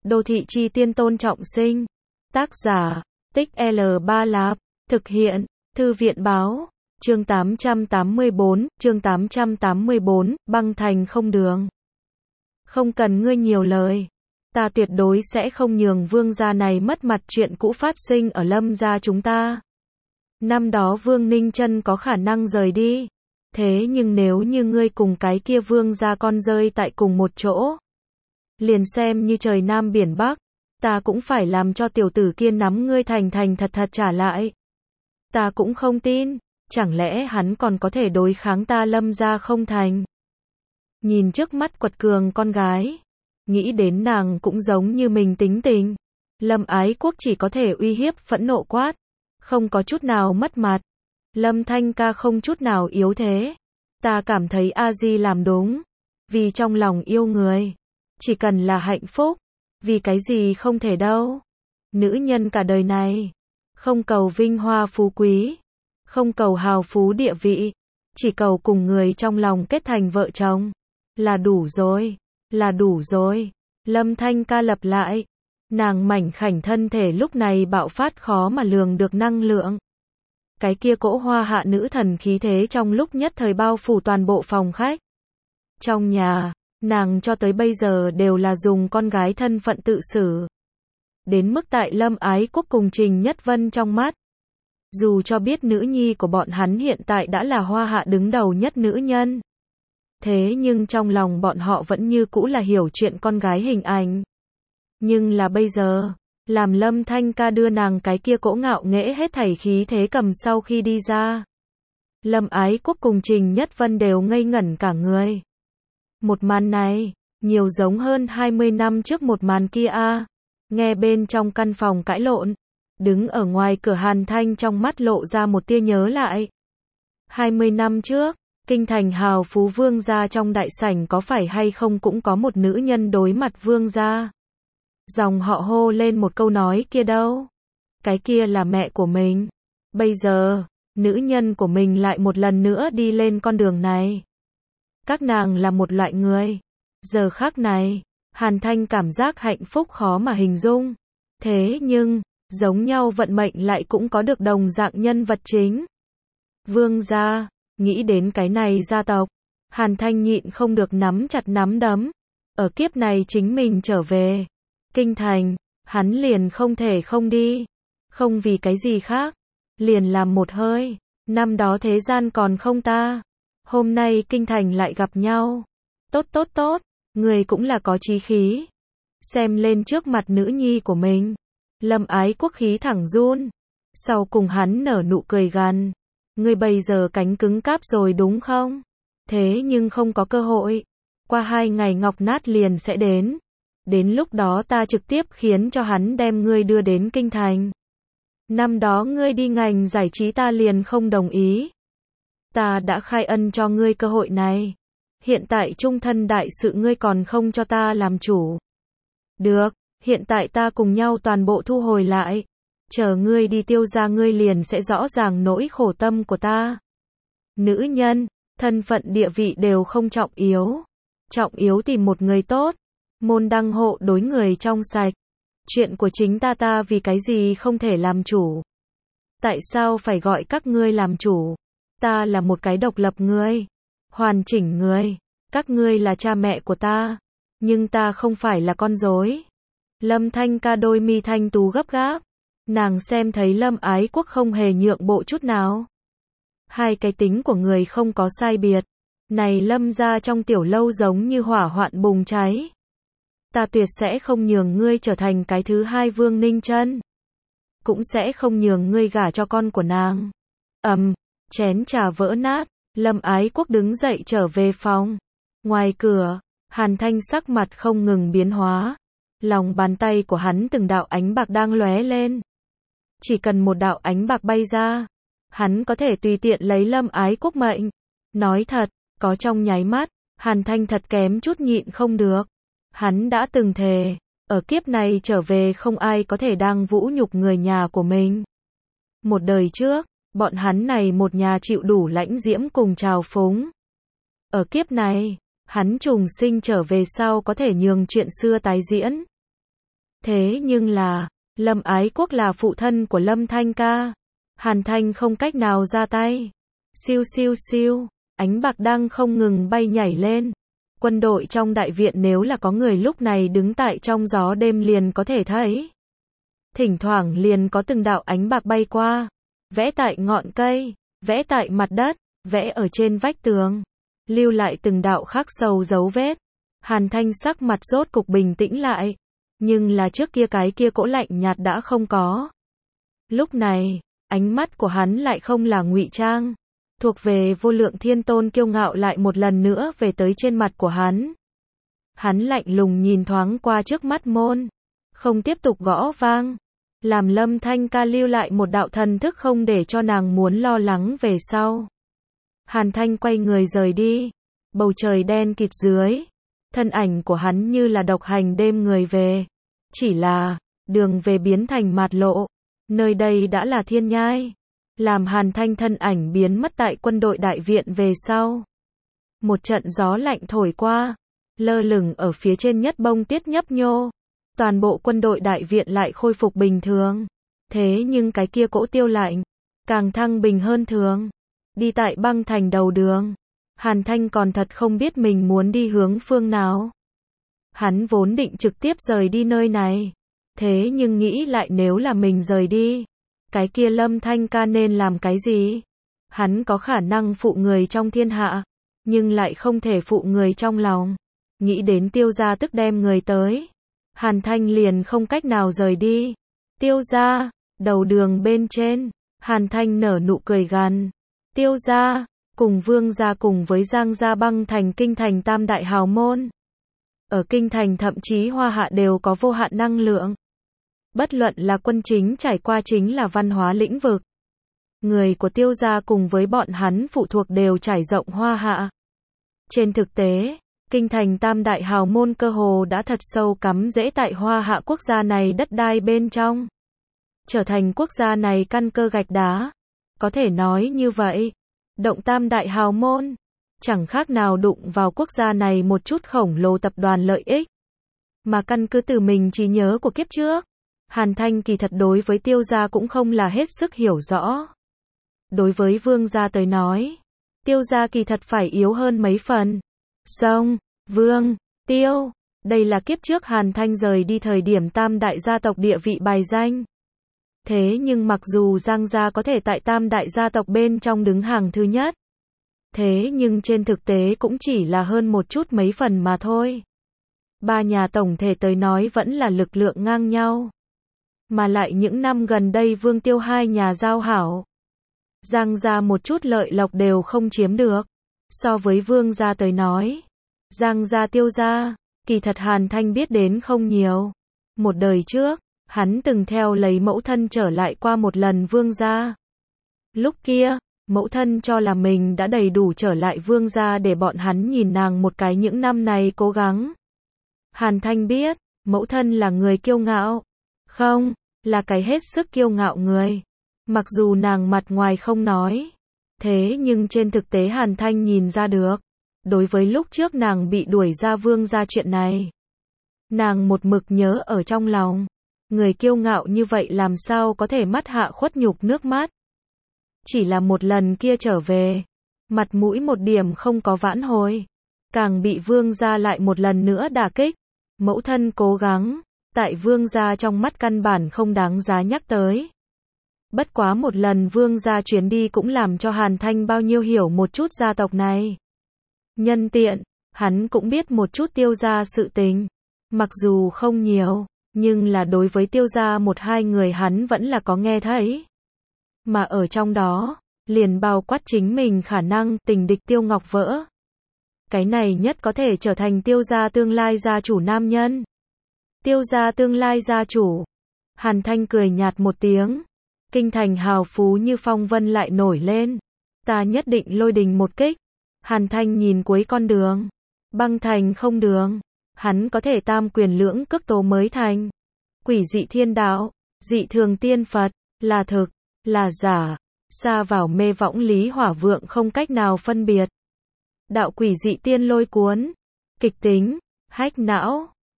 Đô thị chi tiên Tôn Trọng Sinh. Tác giả, Tích L3 Lạp. Thực hiện, Thư viện báo. Chương 884, băng thành không đường. Không cần ngươi nhiều lời. Ta tuyệt đối sẽ không nhường vương gia này mất mặt chuyện cũ phát sinh ở Lâm gia chúng ta. Năm đó Vương Ninh Chân có khả năng rời đi. Thế nhưng nếu như ngươi cùng cái kia vương gia con rơi tại cùng một chỗ, liền xem như trời Nam biển Bắc, ta cũng phải làm cho tiểu tử kia nắm ngươi thành thành thật thật trả lại. Ta cũng không tin, chẳng lẽ hắn còn có thể đối kháng ta Lâm gia không thành. Nhìn trước mắt quật cường con gái, nghĩ đến nàng cũng giống như mình tính tình, Lâm Ái Quốc chỉ có thể uy hiếp phẫn nộ quát, không có chút nào mất mặt. Lâm Thanh ca không chút nào yếu thế. Ta cảm thấy A Di làm đúng, vì trong lòng yêu người, chỉ cần là hạnh phúc, vì cái gì không thể đâu. Nữ nhân cả đời này, không cầu vinh hoa phú quý, không cầu hào phú địa vị, chỉ cầu cùng người trong lòng kết thành vợ chồng, là đủ rồi, là đủ rồi. Lâm Thanh ca lặp lại, nàng mảnh khảnh thân thể lúc này bạo phát khó mà lường được năng lượng. Cái kia cỗ hoa hạ nữ thần khí thế trong lúc nhất thời bao phủ toàn bộ phòng khách. Trong nhà, nàng cho tới bây giờ đều là dùng con gái thân phận tự xử. Đến mức tại Lâm Ái Quốc cùng Trình Nhất Vân trong mắt, dù cho biết nữ nhi của bọn hắn hiện tại đã là hoa hạ đứng đầu nhất nữ nhân, thế nhưng trong lòng bọn họ vẫn như cũ là hiểu chuyện con gái hình ảnh. Nhưng là bây giờ, làm Lâm Thanh ca đưa nàng cái kia cỗ ngạo nghễ hết thảy khí thế cầm sau khi đi ra, Lâm Ái Quốc cùng Trình Nhất Vân đều ngây ngẩn cả người. Một màn này, nhiều giống hơn 20 năm trước một màn kia a. Nghe bên trong căn phòng cãi lộn, đứng ở ngoài cửa Hàn Thanh trong mắt lộ ra một tia nhớ lại. 20 năm trước, kinh thành hào phú vương gia trong đại sảnh có phải hay không cũng có một nữ nhân đối mặt vương gia. Dòng họ hô lên một câu nói kia đâu. Cái kia là mẹ của mình. Bây giờ, nữ nhân của mình lại một lần nữa đi lên con đường này. Các nàng là một loại người. Giờ khắc này, Hàn Thanh cảm giác hạnh phúc khó mà hình dung. Thế nhưng, giống nhau vận mệnh lại cũng có được đồng dạng nhân vật chính. Vương gia, nghĩ đến cái này gia tộc, Hàn Thanh nhịn không được nắm chặt nắm đấm. Ở kiếp này chính mình trở về kinh thành, hắn liền không thể không đi. Không vì cái gì khác, liền làm một hơi. Năm đó thế gian còn không ta, hôm nay kinh thành lại gặp nhau. Tốt tốt tốt, người cũng là có chí khí. Xem lên trước mặt nữ nhi của mình, Lâm Ái Quốc khí thẳng run. Sau cùng hắn nở nụ cười gằn, ngươi bây giờ cánh cứng cáp rồi đúng không? Thế nhưng không có cơ hội. Qua 2 ngày Ngọc Nát liền sẽ đến. Đến lúc đó ta trực tiếp khiến cho hắn đem ngươi đưa đến kinh thành. Năm đó ngươi đi ngành giải trí ta liền không đồng ý. Ta đã khai ân cho ngươi cơ hội này. Hiện tại trung thân đại sự ngươi còn không cho ta làm chủ. Được, hiện tại ta cùng nhau toàn bộ thu hồi lại. Chờ ngươi đi tiêu gia ngươi liền sẽ rõ ràng nỗi khổ tâm của ta. Nữ nhân, thân phận địa vị đều không trọng yếu. Trọng yếu tìm một người tốt. Môn đăng hộ đối người trong sạch. Chuyện của chính ta vì cái gì không thể làm chủ? Tại sao phải gọi các ngươi làm chủ? Ta là một cái độc lập người, hoàn chỉnh người. Các ngươi là cha mẹ của ta, nhưng ta không phải là con rối. Lâm Thanh ca đôi mi thanh tú gấp gáp. Nàng xem thấy Lâm Ái Quốc không hề nhượng bộ chút nào. Hai cái tính của người không có sai biệt. Này Lâm gia trong tiểu lâu giống như hỏa hoạn bùng cháy. Ta tuyệt sẽ không nhường ngươi trở thành cái thứ hai Vương Ninh Chân. Cũng sẽ không nhường ngươi gả cho con của nàng. Chén trà vỡ nát, Lâm Ái Quốc đứng dậy trở về phòng. Ngoài cửa, Hàn Thanh sắc mặt không ngừng biến hóa. Lòng bàn tay của hắn từng đạo ánh bạc đang lóe lên. Chỉ cần một đạo ánh bạc bay ra, hắn có thể tùy tiện lấy Lâm Ái Quốc mệnh. Nói thật, có trong nháy mắt, Hàn Thanh thật kém chút nhịn không được. Hắn đã từng thề, ở kiếp này trở về không ai có thể đang vũ nhục người nhà của mình. Một đời trước, bọn hắn này một nhà chịu đủ lãnh diễm cùng trào phúng. Ở kiếp này, hắn trùng sinh trở về sau có thể nhường chuyện xưa tái diễn. Thế nhưng là, Lâm Ái Quốc là phụ thân của Lâm Thanh ca. Hàn Thanh không cách nào ra tay. Siêu siêu siêu, ánh bạc đang không ngừng bay nhảy lên. Quân đội trong đại viện nếu là có người lúc này đứng tại trong gió đêm liền có thể thấy. Thỉnh thoảng liền có từng đạo ánh bạc bay qua, vẽ tại ngọn cây, vẽ tại mặt đất, vẽ ở trên vách tường, lưu lại từng đạo khắc sâu dấu vết. Hàn Thanh sắc mặt rốt cục bình tĩnh lại, nhưng là trước kia cái kia cỗ lạnh nhạt đã không có. Lúc này, ánh mắt của hắn lại không là ngụy trang, thuộc về vô lượng thiên tôn kiêu ngạo lại một lần nữa về tới trên mặt của hắn. Hắn lạnh lùng nhìn thoáng qua trước mắt môn, không tiếp tục gõ vang, làm Lâm Thanh ca lưu lại một đạo thần thức không để cho nàng muốn lo lắng về sau. Hàn Thanh quay người rời đi, bầu trời đen kịt dưới, thân ảnh của hắn như là độc hành đêm người về, chỉ là, đường về biến thành mạt lộ, nơi đây đã là thiên nhai, làm Hàn Thanh thân ảnh biến mất tại quân đội đại viện về sau. Một trận gió lạnh thổi qua, lơ lửng ở phía trên nhất bông tuyết nhấp nhô, toàn bộ quân đội đại viện lại khôi phục bình thường. Thế nhưng cái kia cỗ tiêu lạnh, càng thăng bình hơn thường. Đi tại băng thành đầu đường, Hàn Thanh còn thật không biết mình muốn đi hướng phương nào. Hắn vốn định trực tiếp rời đi nơi này, thế nhưng nghĩ lại nếu là mình rời đi, cái kia Lâm Thanh ca nên làm cái gì? Hắn có khả năng phụ người trong thiên hạ, nhưng lại không thể phụ người trong lòng. Nghĩ đến Tiêu gia tức đem người tới, Hàn Thanh liền không cách nào rời đi. Tiêu gia, đầu đường bên trên, Hàn Thanh nở nụ cười gằn. Tiêu gia, cùng Vương gia cùng với Giang gia băng thành kinh thành tam đại hào môn. Ở kinh thành thậm chí Hoa Hạ đều có vô hạn năng lượng. Bất luận là quân chính trải qua chính là văn hóa lĩnh vực. Người của Tiêu gia cùng với bọn hắn phụ thuộc đều trải rộng Hoa Hạ. Trên thực tế, kinh thành tam đại hào môn cơ hồ đã thật sâu cắm rễ tại Hoa Hạ quốc gia này đất đai bên trong. Trở thành quốc gia này căn cơ gạch đá. Có thể nói như vậy, động tam đại hào môn, chẳng khác nào đụng vào quốc gia này một chút khổng lồ tập đoàn lợi ích. Mà căn cứ từ mình trí nhớ của kiếp trước, Hàn Thanh kỳ thật đối với Tiêu gia cũng không là hết sức hiểu rõ. Đối với Vương gia tới nói, Tiêu gia kỳ thật phải yếu hơn mấy phần. Song, Vương, Tiêu, đây là kiếp trước Hàn Thanh rời đi thời điểm tam đại gia tộc địa vị bài danh. Thế nhưng mặc dù Giang gia có thể tại tam đại gia tộc bên trong đứng hàng thứ nhất, thế nhưng trên thực tế cũng chỉ là hơn một chút mấy phần mà thôi. Ba nhà tổng thể tới nói vẫn là lực lượng ngang nhau. Mà lại những năm gần đây Vương Tiêu hai nhà giao hảo, Giang gia một chút lợi lộc đều không chiếm được. So với Vương gia tới nói, Giang gia Tiêu gia, kỳ thật Hàn Thanh biết đến không nhiều. Một đời trước, hắn từng theo lấy mẫu thân trở lại qua một lần Vương gia. Lúc kia, mẫu thân cho là mình đã đầy đủ trở lại Vương gia để bọn hắn nhìn nàng một cái những năm này cố gắng. Hàn Thanh biết, mẫu thân là người kiêu ngạo. Không, là cái hết sức kiêu ngạo người. Mặc dù nàng mặt ngoài không nói, thế nhưng trên thực tế Hàn Thanh nhìn ra được. Đối với lúc trước nàng bị đuổi ra Vương gia chuyện này, nàng một mực nhớ ở trong lòng. Người kiêu ngạo như vậy làm sao có thể mắt hạ khuất nhục nước mắt. Chỉ là một lần kia trở về, mặt mũi một điểm không có vãn hồi, càng bị Vương gia lại một lần nữa đả kích. Mẫu thân cố gắng, tại Vương gia trong mắt căn bản không đáng giá nhắc tới. Bất quá một lần Vương gia chuyến đi cũng làm cho Hàn Thanh bao nhiêu hiểu một chút gia tộc này. Nhân tiện, hắn cũng biết một chút Tiêu gia sự tình. Mặc dù không nhiều, nhưng là đối với Tiêu gia một hai người hắn vẫn là có nghe thấy. Mà ở trong đó, liền bao quát chính mình khả năng tình địch Tiêu Ngọc Vỡ. Cái này nhất có thể trở thành Tiêu gia tương lai gia chủ nam nhân. Tiêu gia tương lai gia chủ. Hàn Thanh cười nhạt một tiếng. Kinh thành hào phú như phong vân lại nổi lên. Ta nhất định lôi đình một kích. Hàn Thanh nhìn cuối con đường. Băng thành không đường. Hắn có thể tam quyền lưỡng cước tố mới thành. Quỷ dị thiên đạo, dị thường tiên Phật, là thực, là giả, xa vào mê võng lý hỏa vượng không cách nào phân biệt. Đạo quỷ dị tiên lôi cuốn, kịch tính, hách não,